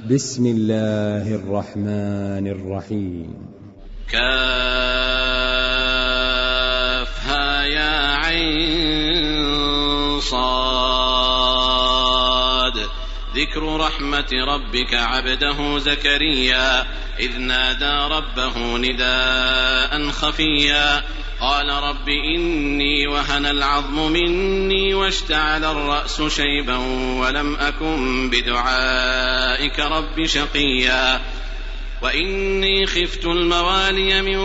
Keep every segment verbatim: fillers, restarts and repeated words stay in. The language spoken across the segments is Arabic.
بسم الله الرحمن الرحيم. كافها يا عين صاد. ذكر رحمة ربك عبده زكريا إذ نادى ربه نداء خفيا قال رب إني وهن العظم مني واشتعل الرأس شيبا ولم أكن بدعائك رب شقيا وإني خفت الموالي من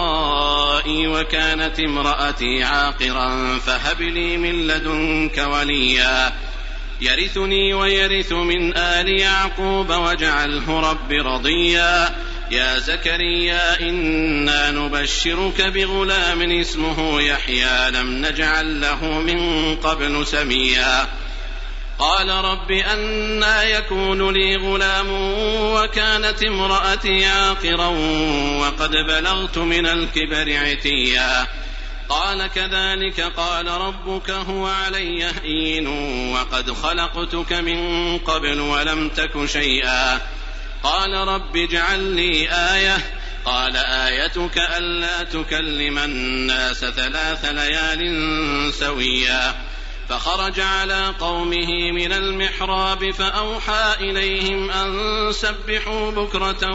ورائي وكانت امرأتي عاقرا فهب لي من لدنك وليا يرثني ويرث من آل يعقوب واجعله رب رضيا يا زكريا إنا نبشرك بغلام اسمه يحيى لم نجعل له من قبل سميا قال رب أنى يكون لي غلام وكانت امرأتي عاقرا وقد بلغت من الكبر عتيا قال كذلك قال ربك هو علي هين وقد خلقتك من قبل ولم تك شيئا قال رب اجعل لي آية قال آيتك ألا تكلم الناس ثلاث ليال سويا فخرج على قومه من المحراب فأوحى إليهم أن سبحوا بكرة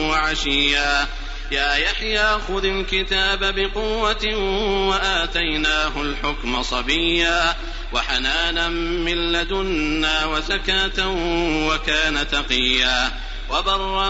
وعشيا يا يحيى خذ الكتاب بقوة وآتيناه الحكم صبيا وحنانا من لدنا وزكاة وكان تقيا وبرا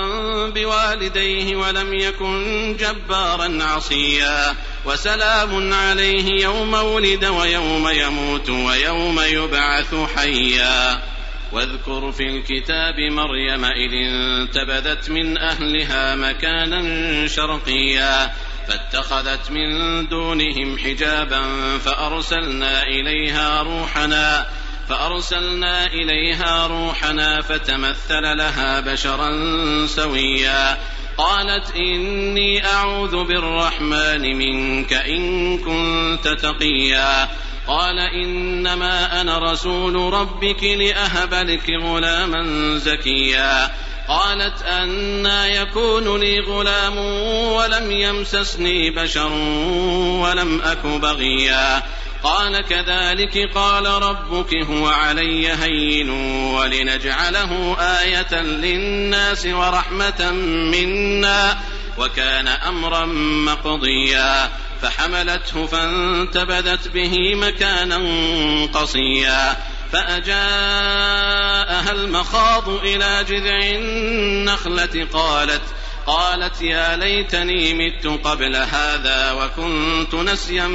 بوالديه ولم يكن جبارا عصيا وسلام عليه يوم ولد ويوم يموت ويوم يبعث حيا واذكر في الكتاب مريم إذ انتبذت من أهلها مكانا شرقيا فاتخذت من دونهم حجابا فأرسلنا إليها روحنا فأرسلنا إليها روحنا فتمثل لها بشرا سويا قالت إني أعوذ بالرحمن منك إن كنت تقيا قال إنما أنا رسول ربك لأهب لك غلاما زكيا قالت أنى يكون لي غلام ولم يمسسني بشر ولم أك بغيا قال كذلك قال ربك هو علي هين ولنجعله آية للناس ورحمة منا وكان أمرا مقضيا فحملته فانتبذت به مكانا قصيا فأجاءها المخاض إلى جذع النخلة قالت قالت يا ليتني مت قبل هذا وكنت نسيا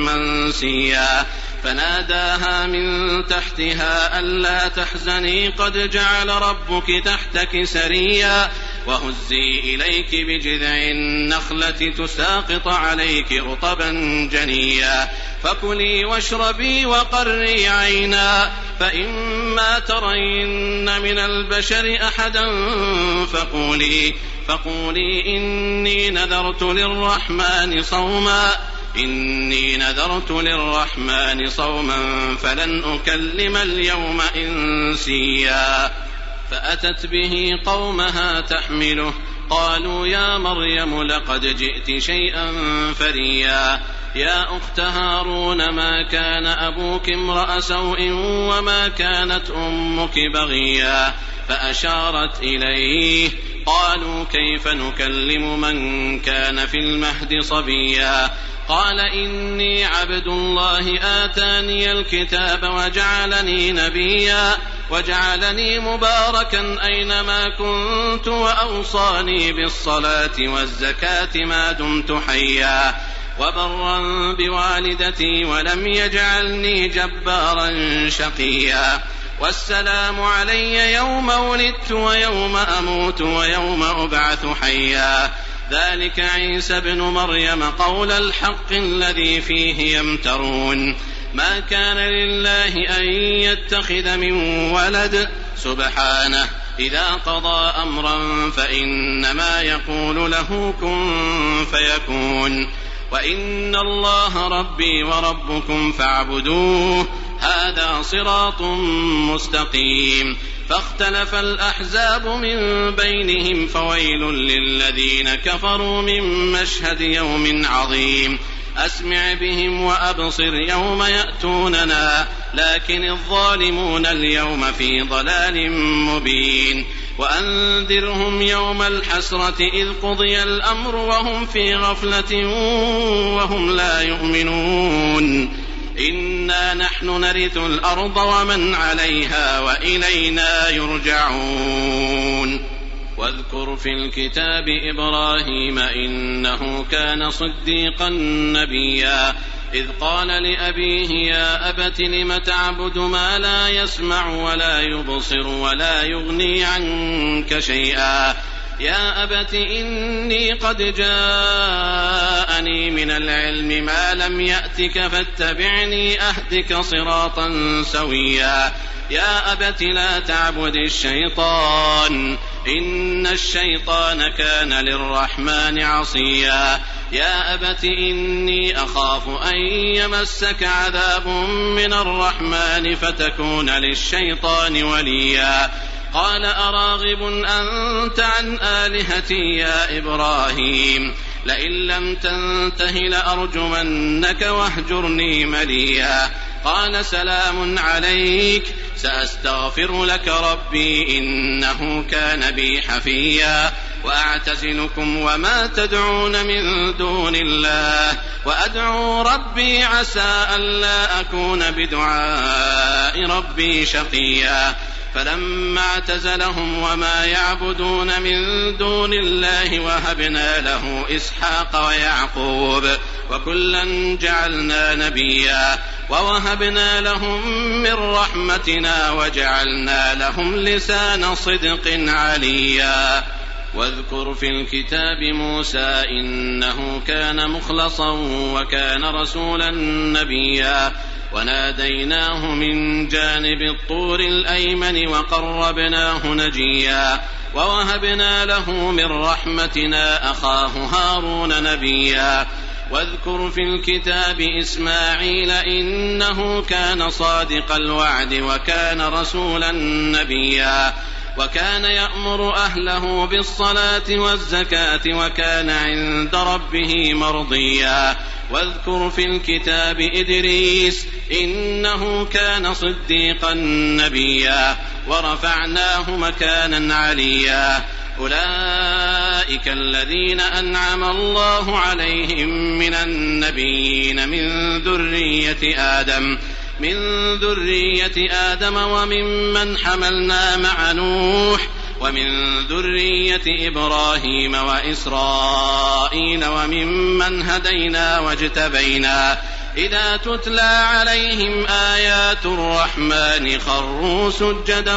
منسيا فناداها من تحتها ألا تحزني قد جعل ربك تحتك سريا وهزي إليك بجذع النخلة تساقط عليك رطبا جنيا فكلي واشربي وقري عينا فإما ترين من البشر أحدا فقولي فقولي إني نذرت للرحمن صوما إني نذرت للرحمن صوما فلن أكلم اليوم إنسيا فأتت به قومها تحمله قالوا يا مريم لقد جئت شيئا فريا يا أخت هارون ما كان أبوك امرأ سوء وما كانت أمك بغيا فأشارت إليه قالوا كيف نكلم من كان في المهد صبيا قال إني عبد الله آتاني الكتاب وجعلني نبيا وجعلني مباركا أينما كنت وأوصاني بالصلاة والزكاة ما دمت حيا وبرا بوالدتي ولم يجعلني جبارا شقيا والسلام علي يوم ولدت ويوم أموت ويوم أبعث حيا ذلك عيسى بن مريم قول الحق الذي فيه يمترون ما كان لله أن يتخذ من ولد سبحانه إذا قضى أمرا فإنما يقول له كن فيكون وإن الله ربي وربكم فاعبدوه هذا صراط مستقيم فاختلف الأحزاب من بينهم فويل للذين كفروا من مشهد يوم عظيم أسمع بهم وأبصر يوم يأتوننا لكن الظالمون اليوم في ضلال مبين وأنذرهم يوم الحسرة إذ قضي الأمر وهم في غفلة وهم لا يؤمنون إنا نحن نرث الأرض ومن عليها وإلينا يرجعون واذكر في الكتاب إبراهيم إنه كان صديقا نبيا إذ قال لأبيه يا أبت لم تعبد ما لا يسمع ولا يبصر ولا يغني عنك شيئا يا أبت إني قد جاءني من العلم ما لم يأتك فاتبعني أهدك صراطا سويا يا أبت لا تعبد الشيطان إن الشيطان كان للرحمن عصيا يا أبت إني أخاف أن يمسك عذاب من الرحمن فتكون للشيطان وليا قال أراغب أنت عن آلهتي يا إبراهيم لئن لم تنته لأرجمنك واهجرني مليا قال سلام عليك سأستغفر لك ربي إنه كان بي حفيا وأعتزلكم وما تدعون من دون الله وأدعو ربي عسى ألا أكون بدعاء ربي شقيا فلما اعتزلهم وما يعبدون من دون الله وهبنا له إسحاق ويعقوب وكلا جعلنا نبيا ووهبنا لهم من رحمتنا وجعلنا لهم لسان صدق عليا واذكر في الكتاب موسى إنه كان مخلصا وكان رسولا نبيا وناديناه من جانب الطور الأيمن وقربناه نجيا ووهبنا له من رحمتنا أخاه هارون نبيا واذكر في الكتاب إسماعيل إنه كان صادق الوعد وكان رسولا نبيا وكان يأمر أهله بالصلاة والزكاة وكان عند ربه مرضيا واذكر في الكتاب إدريس إنه كان صديقا نبيا ورفعناه مكانا عليا أولئك الذين أنعم الله عليهم من النبيين من ذرية آدم من ذرية آدم وممن حملنا مع نوح ومن ذرية إبراهيم وإسرائيل وممن هدينا واجتبينا إذا تتلى عليهم آيات الرحمن خروا سجدا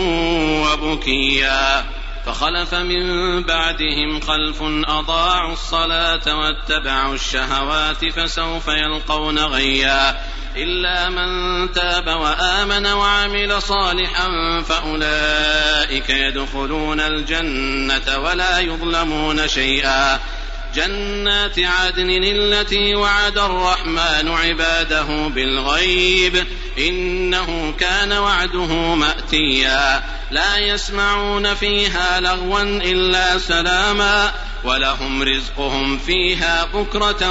وبكيا فخلف من بعدهم خلف أضاعوا الصلاة واتبعوا الشهوات فسوف يلقون غيا إلا من تاب وآمن وعمل صالحا فأولئك يدخلون الجنة ولا يظلمون شيئا جنات عدن التي وعد الرحمن عباده بالغيب إنه كان وعده مأتيا لا يسمعون فيها لغوا إلا سلاما ولهم رزقهم فيها بكرة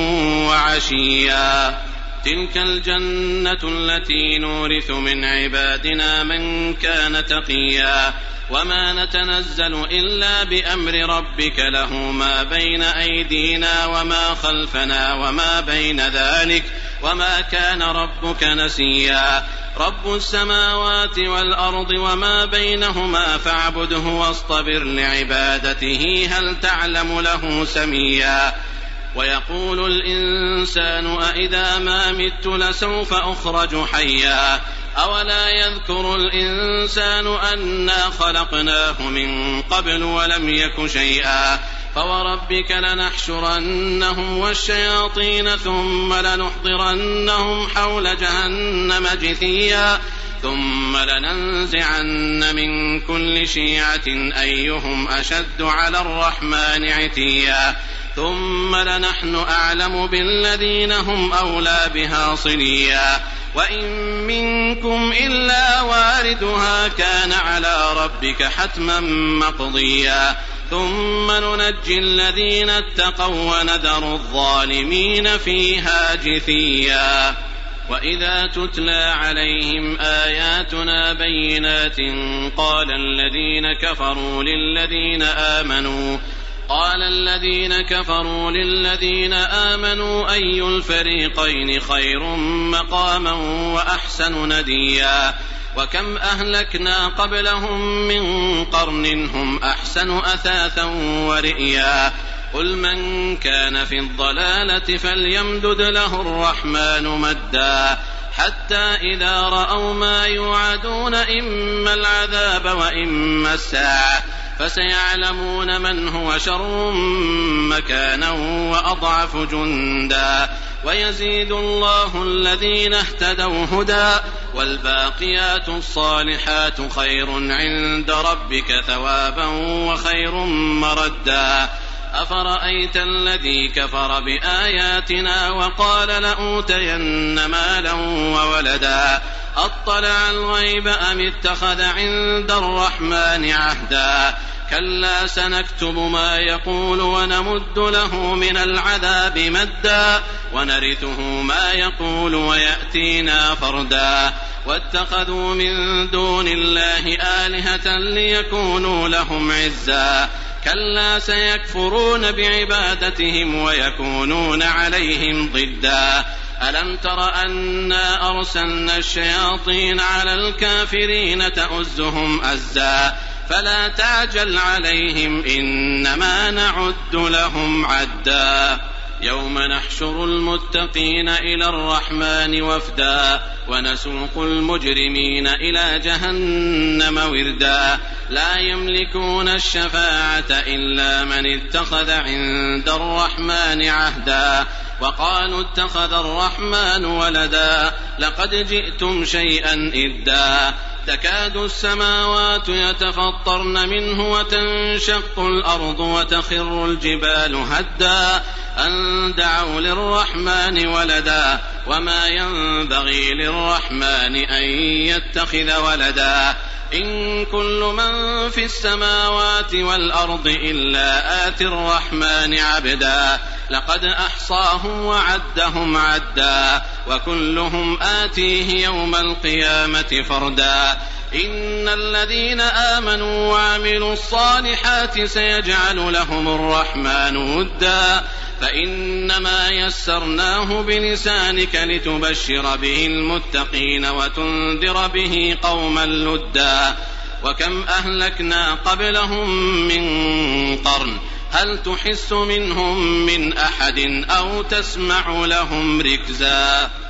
وعشيا تلك الجنة التي نورث من عبادنا من كان تقيا وما نتنزل إلا بأمر ربك له ما بين أيدينا وما خلفنا وما بين ذلك وما كان ربك نسيا رب السماوات والأرض وما بينهما فاعبده واصطبر لعبادته هل تعلم له سميا ويقول الإنسان أإذا ما مت لسوف أخرج حيا أولا يذكر الإنسان أنا خلقناه من قبل ولم يك شيئا فوربك لنحشرنهم والشياطين ثم لنحضرنهم حول جهنم جثيا ثم لننزعن من كل شيعة أيهم أشد على الرحمن عتيا ثم لنحن أعلم بالذين هم أولى بها صليا وإن منكم إلا واردها كان على ربك حتما مقضيا ثم ننجي الذين اتقوا ونذر الظالمين فيها جثيا. وإذا تتلى عليهم آياتنا بينات قال الذين كفروا للذين آمنوا قال الذين كفروا للذين آمنوا أي الفريقين خير مقاما وأحسن نديا وكم أهلكنا قبلهم من قرن هم أحسن أثاثا ورئيا قل من كان في الضلالة فليمدد له الرحمن مدا حتى إذا رأوا ما يوعدون إما العذاب وإما الساعة فسيعلمون من هو شر مكانا وأضعف جندا ويزيد الله الذين اهتدوا هدى والباقيات الصالحات خير عند ربك ثوابا وخير مردا أفرأيت الذي كفر بآياتنا وقال لأوتين مالا وولدا أطلع الغيب أم اتخذ عند الرحمن عهدا كلا سنكتب ما يقول ونمد له من العذاب مدا ونرثه ما يقول ويأتينا فردا واتخذوا من دون الله آلهة ليكونوا لهم عزا كلا سيكفرون بعبادتهم ويكونون عليهم ضدا ألم تر أنا أرسلنا الشياطين على الكافرين تؤزهم أزا فلا تعجل عليهم إنما نعد لهم عدا يوم نحشر المتقين إلى الرحمن وفدا ونسوق المجرمين إلى جهنم وردا لا يملكون الشفاعة إلا من اتخذ عند الرحمن عهدا وقالوا اتخذ الرحمن ولدا لقد جئتم شيئا إدا تكاد السماوات يتفطرن منه وتنشق الأرض وتخر الجبال هدا أن دعوا للرحمن ولدا وما ينبغي للرحمن أن يتخذ ولدا إن كل من في السماوات والأرض إلا آتي الرحمن عبدا لقد أحصاهم وعدهم عدا وكلهم آتيه يوم القيامة فردا إن الذين آمنوا وعملوا الصالحات سيجعل لهم الرحمن ودا فإنما يسرناه بلسانك لتبشر به المتقين وتنذر به قوما لدا وكم أهلكنا قبلهم من قرن هل تحس منهم من أحد أو تسمع لهم ركزا.